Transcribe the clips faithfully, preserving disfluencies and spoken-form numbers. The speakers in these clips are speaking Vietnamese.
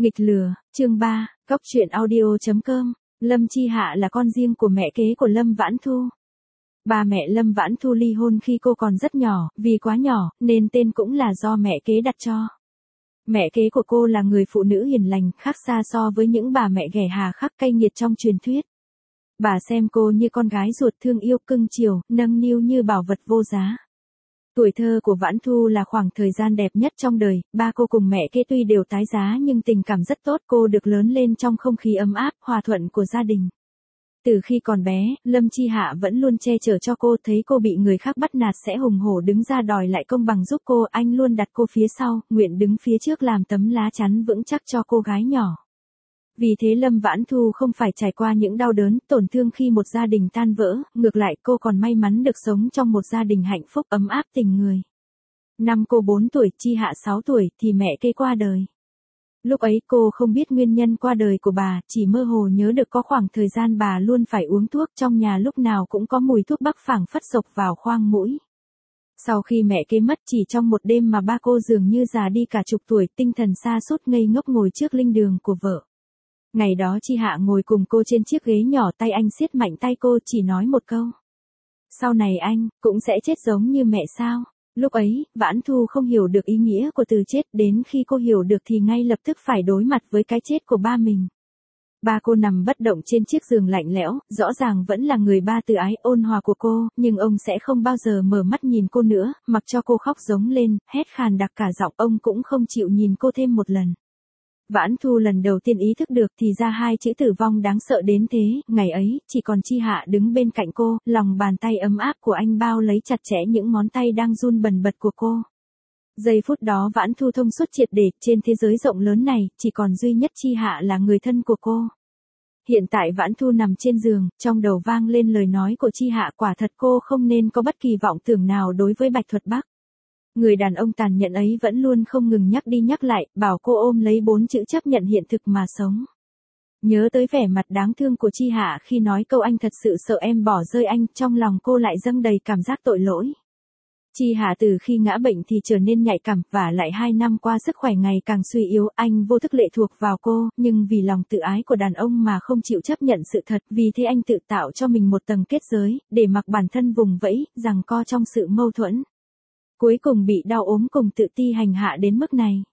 Nghịch lừa, chương ba, cóc truyện audio chấm com. Lâm Chi Hạ là con riêng của mẹ kế của Lâm Vãn Thu. Ba mẹ Lâm Vãn Thu ly hôn khi cô còn rất nhỏ, vì quá nhỏ, nên tên cũng là do mẹ kế đặt cho. Mẹ kế của cô là người phụ nữ hiền lành, khác xa so với những bà mẹ ghẻ hà khắc cay nghiệt trong truyền thuyết. Bà xem cô như con gái ruột, thương yêu cưng chiều, nâng niu như bảo vật vô giá. Tuổi thơ của Vãn Thu là khoảng thời gian đẹp nhất trong đời, ba cô cùng mẹ kế tuy đều tái giá nhưng tình cảm rất tốt, cô được lớn lên trong không khí ấm áp, hòa thuận của gia đình. Từ khi còn bé, Lâm Chi Hạ vẫn luôn che chở cho cô, thấy cô bị người khác bắt nạt sẽ hùng hổ đứng ra đòi lại công bằng giúp cô, anh luôn đặt cô phía sau, nguyện đứng phía trước làm tấm lá chắn vững chắc cho cô gái nhỏ. Vì thế Lâm Vãn Thu không phải trải qua những đau đớn, tổn thương khi một gia đình tan vỡ, ngược lại cô còn may mắn được sống trong một gia đình hạnh phúc ấm áp tình người. Năm cô bốn tuổi, Chi Hạ sáu tuổi thì mẹ kế qua đời. Lúc ấy cô không biết nguyên nhân qua đời của bà, chỉ mơ hồ nhớ được có khoảng thời gian bà luôn phải uống thuốc, trong nhà lúc nào cũng có mùi thuốc bắc phảng phất xộc vào khoang mũi. Sau khi mẹ kế mất, chỉ trong một đêm mà ba cô dường như già đi cả chục tuổi, tinh thần sa sút ngây ngốc ngồi trước linh đường của vợ. Ngày đó Chi Hạ ngồi cùng cô trên chiếc ghế nhỏ, tay anh siết mạnh tay cô, chỉ nói một câu: sau này anh cũng sẽ chết giống như mẹ sao? Lúc ấy, Vãn Thu không hiểu được ý nghĩa của từ chết, đến khi cô hiểu được thì ngay lập tức phải đối mặt với cái chết của ba mình. Ba cô nằm bất động trên chiếc giường lạnh lẽo, rõ ràng vẫn là người ba từ ái ôn hòa của cô, nhưng ông sẽ không bao giờ mở mắt nhìn cô nữa, mặc cho cô khóc giống lên, hét khàn đặc cả giọng, ông cũng không chịu nhìn cô thêm một lần. Vãn Thu lần đầu tiên ý thức được thì ra hai chữ tử vong đáng sợ đến thế, ngày ấy, chỉ còn Chi Hạ đứng bên cạnh cô, lòng bàn tay ấm áp của anh bao lấy chặt chẽ những ngón tay đang run bần bật của cô. Giây phút đó Vãn Thu thông suốt triệt để, trên thế giới rộng lớn này, chỉ còn duy nhất Chi Hạ là người thân của cô. Hiện tại Vãn Thu nằm trên giường, trong đầu vang lên lời nói của Chi Hạ, quả thật cô không nên có bất kỳ vọng tưởng nào đối với Bạch Thuật Bắc. Người đàn ông tàn nhẫn ấy vẫn luôn không ngừng nhắc đi nhắc lại, bảo cô ôm lấy bốn chữ chấp nhận hiện thực mà sống. Nhớ tới vẻ mặt đáng thương của Chi Hạ khi nói câu anh thật sự sợ em bỏ rơi anh, trong lòng cô lại dâng đầy cảm giác tội lỗi. Chi Hạ từ khi ngã bệnh thì trở nên nhạy cảm, và lại hai năm qua sức khỏe ngày càng suy yếu, anh vô thức lệ thuộc vào cô, nhưng vì lòng tự ái của đàn ông mà không chịu chấp nhận sự thật, vì thế anh tự tạo cho mình một tầng kết giới, để mặc bản thân vùng vẫy, giằng co trong sự mâu thuẫn. Cuối cùng bị đau ốm cùng tự ti hành hạ đến mức này.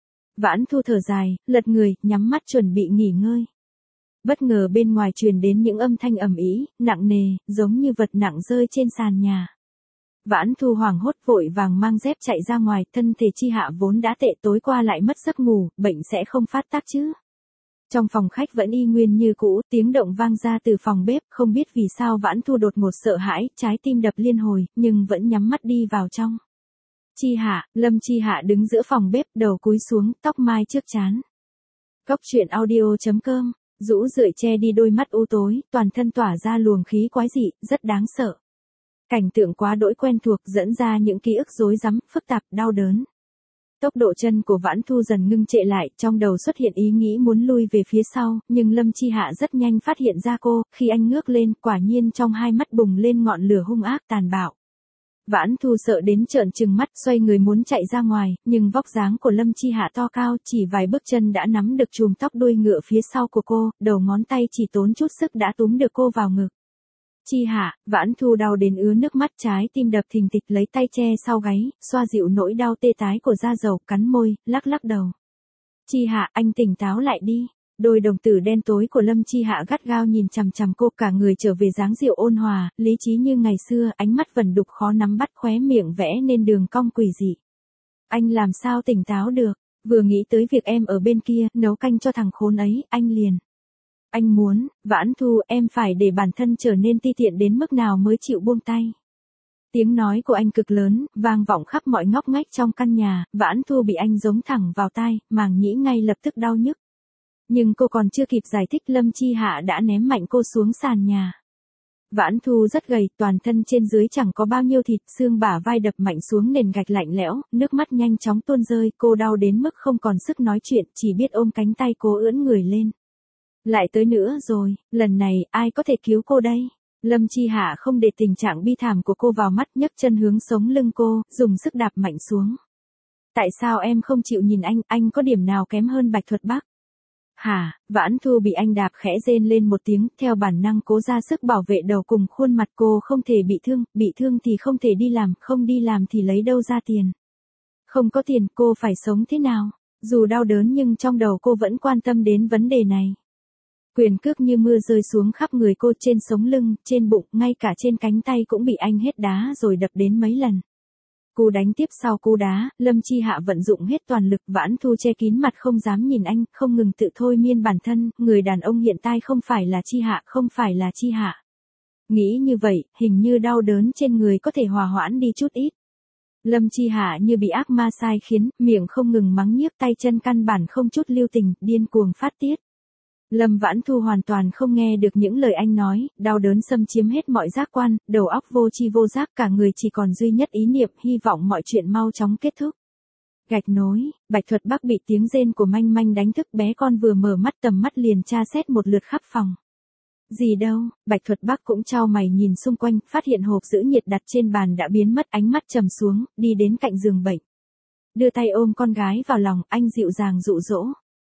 Vãn Thu thở dài, lật người, nhắm mắt chuẩn bị nghỉ ngơi. Bất ngờ bên ngoài truyền đến những âm thanh ầm ĩ, nặng nề, giống như vật nặng rơi trên sàn nhà. Vãn Thu hoảng hốt vội vàng mang dép chạy ra ngoài, thân thể Chi Hạ vốn đã tệ tối qua lại mất giấc ngủ, bệnh sẽ không phát tác chứ. Trong phòng khách vẫn y nguyên như cũ, tiếng động vang ra từ phòng bếp, không biết vì sao Vãn Thu đột ngột sợ hãi, trái tim đập liên hồi, nhưng vẫn nhắm mắt đi vào trong. Chi Hạ, Lâm Chi Hạ đứng giữa phòng bếp, đầu cúi xuống, tóc mai trước trán. Cóc truyện audio chấm com, rũ rượi che đi đôi mắt u tối, toàn thân tỏa ra luồng khí quái dị, rất đáng sợ. Cảnh tượng quá đỗi quen thuộc dẫn ra những ký ức rối rắm, phức tạp, đau đớn. Tốc độ chân của Vãn Thu dần ngưng trệ lại, trong đầu xuất hiện ý nghĩ muốn lui về phía sau, nhưng Lâm Chi Hạ rất nhanh phát hiện ra cô, khi anh ngước lên, quả nhiên trong hai mắt bùng lên ngọn lửa hung ác tàn bạo. Vãn Thu sợ đến trợn trừng mắt, xoay người muốn chạy ra ngoài, nhưng vóc dáng của Lâm Chi Hạ to cao, chỉ vài bước chân đã nắm được chùm tóc đuôi ngựa phía sau của cô, đầu ngón tay chỉ tốn chút sức đã túm được cô vào ngực. Chi Hạ, Vãn Thu đau đến ứa nước mắt, trái tim đập thình thịch, lấy tay che sau gáy, xoa dịu nỗi đau tê tái của da dầu, cắn môi, lắc lắc đầu. Chi Hạ, anh tỉnh táo lại đi. Đôi đồng tử đen tối của Lâm Chi Hạ gắt gao nhìn chằm chằm cô, cả người trở về dáng dịu ôn hòa, lý trí như ngày xưa, ánh mắt vẩn đục khó nắm bắt, khóe miệng vẽ nên đường cong quỷ dị. Anh làm sao tỉnh táo được, vừa nghĩ tới việc em ở bên kia, nấu canh cho thằng khốn ấy, anh liền. Anh muốn, Vãn Thu, em phải để bản thân trở nên ti tiện đến mức nào mới chịu buông tay. Tiếng nói của anh cực lớn, vang vọng khắp mọi ngóc ngách trong căn nhà, Vãn Thu bị anh giống thẳng vào tai, màng nhĩ ngay lập tức đau nhức. Nhưng cô còn chưa kịp giải thích, Lâm Chi Hạ đã ném mạnh cô xuống sàn nhà. Vãn Thu rất gầy, toàn thân trên dưới chẳng có bao nhiêu thịt, xương bả vai đập mạnh xuống nền gạch lạnh lẽo, nước mắt nhanh chóng tuôn rơi, cô đau đến mức không còn sức nói chuyện, chỉ biết ôm cánh tay cô ưỡn người lên. Lại tới nữa rồi, lần này, ai có thể cứu cô đây? Lâm Chi Hạ không để tình trạng bi thảm của cô vào mắt, nhấc chân hướng sống lưng cô, dùng sức đạp mạnh xuống. Tại sao em không chịu nhìn anh, anh có điểm nào kém hơn Bạch Thuật Bắc? Hả, Vãn Thu bị anh đạp khẽ rên lên một tiếng, theo bản năng cố ra sức bảo vệ đầu cùng khuôn mặt cô không thể bị thương, bị thương thì không thể đi làm, không đi làm thì lấy đâu ra tiền. Không có tiền cô phải sống thế nào? Dù đau đớn nhưng trong đầu cô vẫn quan tâm đến vấn đề này. Quyền cước như mưa rơi xuống khắp người cô, trên sống lưng, trên bụng, ngay cả trên cánh tay cũng bị anh hết đá rồi đập đến mấy lần. Cú đánh tiếp sau cú đá, Lâm Chi Hạ vận dụng hết toàn lực, Vãn Thu che kín mặt không dám nhìn anh, không ngừng tự thôi miên bản thân, người đàn ông hiện tại không phải là Chi Hạ, không phải là Chi Hạ. Nghĩ như vậy, hình như đau đớn trên người có thể hòa hoãn đi chút ít. Lâm Chi Hạ như bị ác ma sai khiến, miệng không ngừng mắng nhiếc, tay chân căn bản không chút lưu tình, điên cuồng phát tiết. Lâm Vãn Thu hoàn toàn không nghe được những lời anh nói, đau đớn xâm chiếm hết mọi giác quan, đầu óc vô tri vô giác, cả người chỉ còn duy nhất ý niệm hy vọng mọi chuyện mau chóng kết thúc. Gạch nối, Bạch Thuật Bắc bị tiếng rên của Manh Manh đánh thức, bé con vừa mở mắt tầm mắt liền tra xét một lượt khắp phòng. Gì đâu, Bạch Thuật Bắc cũng chau mày nhìn xung quanh, phát hiện hộp giữ nhiệt đặt trên bàn đã biến mất, ánh mắt trầm xuống, đi đến cạnh giường bệnh. Đưa tay ôm con gái vào lòng, anh dịu dàng dụ dỗ.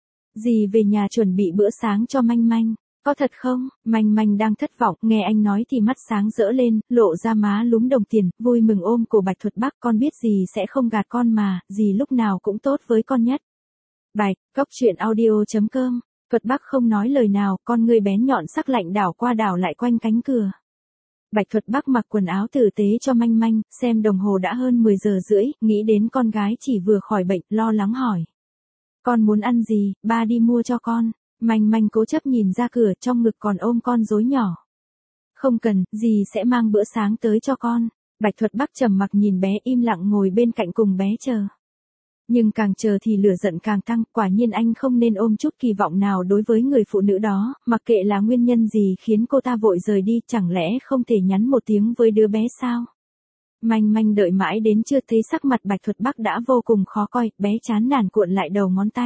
Dì về nhà chuẩn bị bữa sáng cho Manh Manh. Có thật không? Manh Manh đang thất vọng, nghe anh nói thì mắt sáng rỡ lên, lộ ra má lúm đồng tiền, vui mừng ôm cổ Bạch Thuật Bắc, con biết dì sẽ không gạt con mà, dì lúc nào cũng tốt với con nhất. Bạch, cốc truyện audio chấm com. Thuật Bắc không nói lời nào, con người bén nhọn sắc lạnh đảo qua đảo lại quanh cánh cửa. Bạch Thuật Bắc mặc quần áo tử tế cho Manh Manh, xem đồng hồ đã hơn mười giờ rưỡi, nghĩ đến con gái chỉ vừa khỏi bệnh, lo lắng hỏi. Con muốn ăn gì, ba đi mua cho con. Manh Manh cố chấp nhìn ra cửa, trong ngực còn ôm con rối nhỏ. Không cần, dì sẽ mang bữa sáng tới cho con. Bạch Thuật Bắc trầm mặc nhìn bé, im lặng ngồi bên cạnh cùng bé chờ. Nhưng càng chờ thì lửa giận càng tăng, quả nhiên anh không nên ôm chút kỳ vọng nào đối với người phụ nữ đó, mặc kệ là nguyên nhân gì khiến cô ta vội rời đi, chẳng lẽ không thể nhắn một tiếng với đứa bé sao? Manh Manh đợi mãi đến chưa thấy sắc mặt Bạch Thuật Bắc đã vô cùng khó coi, bé chán nản cuộn lại đầu ngón tay.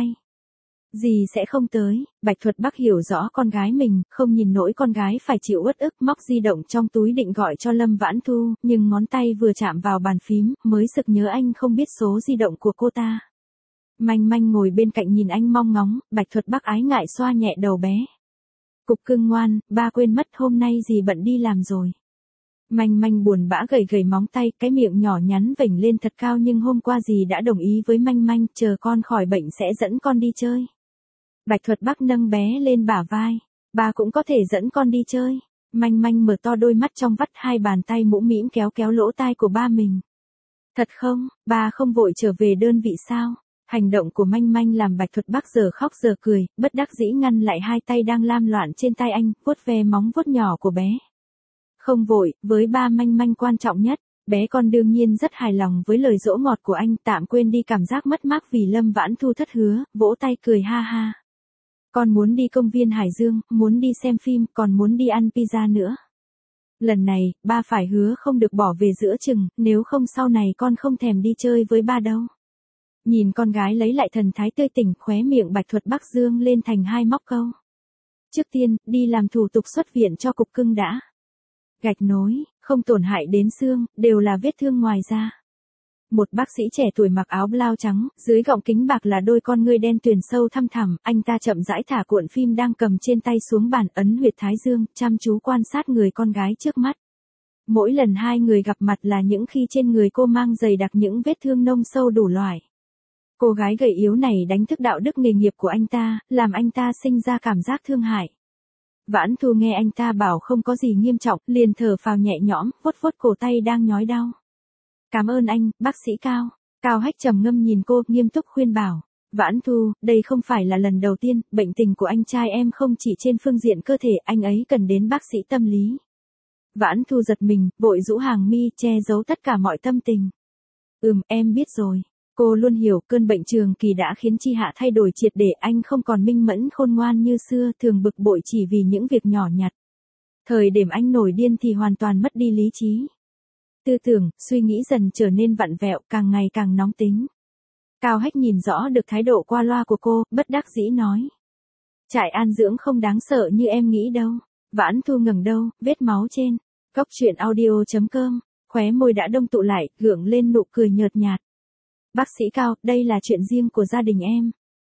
Dì sẽ không tới, Bạch Thuật Bắc hiểu rõ con gái mình, không nhìn nổi con gái phải chịu uất ức, móc di động trong túi định gọi cho Lâm Vãn Thu, nhưng ngón tay vừa chạm vào bàn phím, mới sực nhớ anh không biết số di động của cô ta. Manh Manh ngồi bên cạnh nhìn anh mong ngóng, Bạch Thuật Bắc ái ngại xoa nhẹ đầu bé. Cục cưng ngoan, ba quên mất hôm nay dì bận đi làm rồi. Manh Manh buồn bã gầy gầy móng tay, cái miệng nhỏ nhắn vểnh lên thật cao, nhưng hôm qua dì đã đồng ý với Manh Manh, chờ con khỏi bệnh sẽ dẫn con đi chơi. Bạch Thuật Bắc nâng bé lên bả vai. Ba cũng có thể dẫn con đi chơi. Manh Manh mở to đôi mắt trong vắt, hai bàn tay mũm mĩm kéo kéo lỗ tai của ba mình. Thật không, ba không vội trở về đơn vị sao? Hành động của Manh Manh làm Bạch Thuật Bắc giờ khóc giờ cười, bất đắc dĩ ngăn lại hai tay đang lam loạn trên tay anh, vuốt ve móng vuốt nhỏ của bé. Không vội, với ba Manh Manh quan trọng nhất. Bé con đương nhiên rất hài lòng với lời dỗ ngọt của anh, tạm quên đi cảm giác mất mát vì Lâm Vãn Thu thất hứa, vỗ tay cười ha ha. Con muốn đi công viên Hải Dương, muốn đi xem phim, còn muốn đi ăn pizza nữa. Lần này, ba phải hứa không được bỏ về giữa chừng, nếu không sau này con không thèm đi chơi với ba đâu. Nhìn con gái lấy lại thần thái tươi tỉnh, khóe miệng Bạch Thuật Bắc dương lên thành hai móc câu. Trước tiên, đi làm thủ tục xuất viện cho cục cưng đã. Gạch nối, không tổn hại đến xương, đều là vết thương ngoài da. Một bác sĩ trẻ tuổi mặc áo blau trắng, dưới gọng kính bạc là đôi con ngươi đen tuyền sâu thăm thẳm, anh ta chậm rãi thả cuộn phim đang cầm trên tay xuống bàn, ấn huyệt thái dương, chăm chú quan sát người con gái trước mắt. Mỗi lần hai người gặp mặt là những khi trên người cô mang dày đặc những vết thương nông sâu đủ loại. Cô gái gầy yếu này đánh thức đạo đức nghề nghiệp của anh ta, làm anh ta sinh ra cảm giác thương hại. Vãn Thu nghe anh ta bảo không có gì nghiêm trọng, liền thở phào nhẹ nhõm, vuốt vuốt cổ tay đang nhói đau. Cảm ơn anh, bác sĩ Cao. Cao Hách trầm ngâm nhìn cô, nghiêm túc khuyên bảo. Vãn Thu, đây không phải là lần đầu tiên, bệnh tình của anh trai em không chỉ trên phương diện cơ thể, anh ấy cần đến bác sĩ tâm lý. Vãn Thu giật mình, vội rũ hàng mi, che giấu tất cả mọi tâm tình. Ừm, em biết rồi. Cô luôn hiểu cơn bệnh trường kỳ đã khiến Chi Hạ thay đổi triệt để, anh không còn minh mẫn khôn ngoan như xưa, thường bực bội chỉ vì những việc nhỏ nhặt. Thời điểm anh nổi điên thì hoàn toàn mất đi lý trí. Tư tưởng, suy nghĩ dần trở nên vặn vẹo, càng ngày càng nóng tính. Cao Hách nhìn rõ được thái độ qua loa của cô, bất đắc dĩ nói. Trại an dưỡng không đáng sợ như em nghĩ đâu. Vãn Thu ngẩng đầu, vết máu trên. Cốc truyện audio chấm com, khóe môi đã đông tụ lại, gượng lên nụ cười nhợt nhạt. Bác sĩ Cao, đây là chuyện riêng của gia đình em.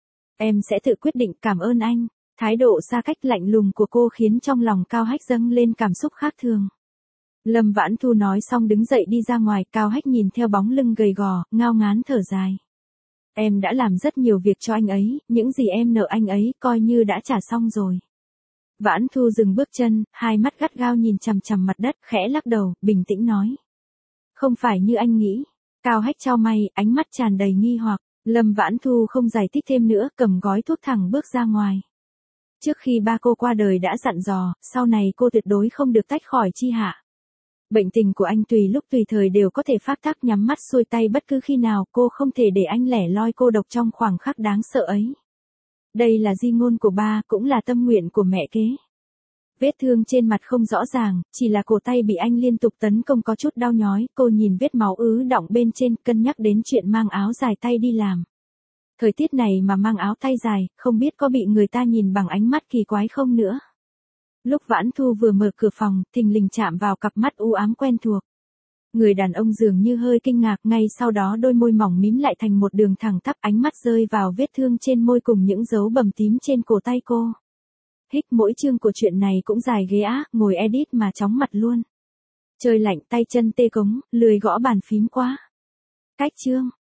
Em sẽ tự quyết định, cảm ơn anh. Thái độ xa cách lạnh lùng của cô khiến trong lòng Cao Hách dâng lên cảm xúc khác thường. Lâm Vãn Thu nói xong đứng dậy đi ra ngoài, Cao Hách nhìn theo bóng lưng gầy gò, ngao ngán thở dài. Em đã làm rất nhiều việc cho anh ấy, những gì em nợ anh ấy coi như đã trả xong rồi. Vãn Thu dừng bước chân, hai mắt gắt gao nhìn chằm chằm mặt đất, khẽ lắc đầu, bình tĩnh nói. Không phải như anh nghĩ. Cao Hách chau mày, ánh mắt tràn đầy nghi hoặc. Lâm Vãn Thu không giải thích thêm nữa, cầm gói thuốc thẳng bước ra ngoài. Trước khi ba cô qua đời đã dặn dò, sau này cô tuyệt đối không được tách khỏi Chi Hạ. Bệnh tình của anh tùy lúc tùy thời đều có thể phát tác, nhắm mắt xuôi tay bất cứ khi nào, cô không thể để anh lẻ loi cô độc trong khoảng khắc đáng sợ ấy. Đây là di ngôn của ba, cũng là tâm nguyện của mẹ kế. Vết thương trên mặt không rõ ràng, chỉ là cổ tay bị anh liên tục tấn công có chút đau nhói, cô nhìn vết máu ứ đọng bên trên, cân nhắc đến chuyện mang áo dài tay đi làm. Thời tiết này mà mang áo tay dài, không biết có bị người ta nhìn bằng ánh mắt kỳ quái không nữa. Lúc Vãn Thu vừa mở cửa phòng, thình lình chạm vào cặp mắt u ám quen thuộc. Người đàn ông dường như hơi kinh ngạc, ngay sau đó đôi môi mỏng mím lại thành một đường thẳng tắp, ánh mắt rơi vào vết thương trên môi cùng những dấu bầm tím trên cổ tay cô. Hích, mỗi chương của chuyện này cũng dài ghê á, ngồi edit mà chóng mặt luôn. Trời lạnh, tay chân tê cống, lười gõ bàn phím quá. Cách chương.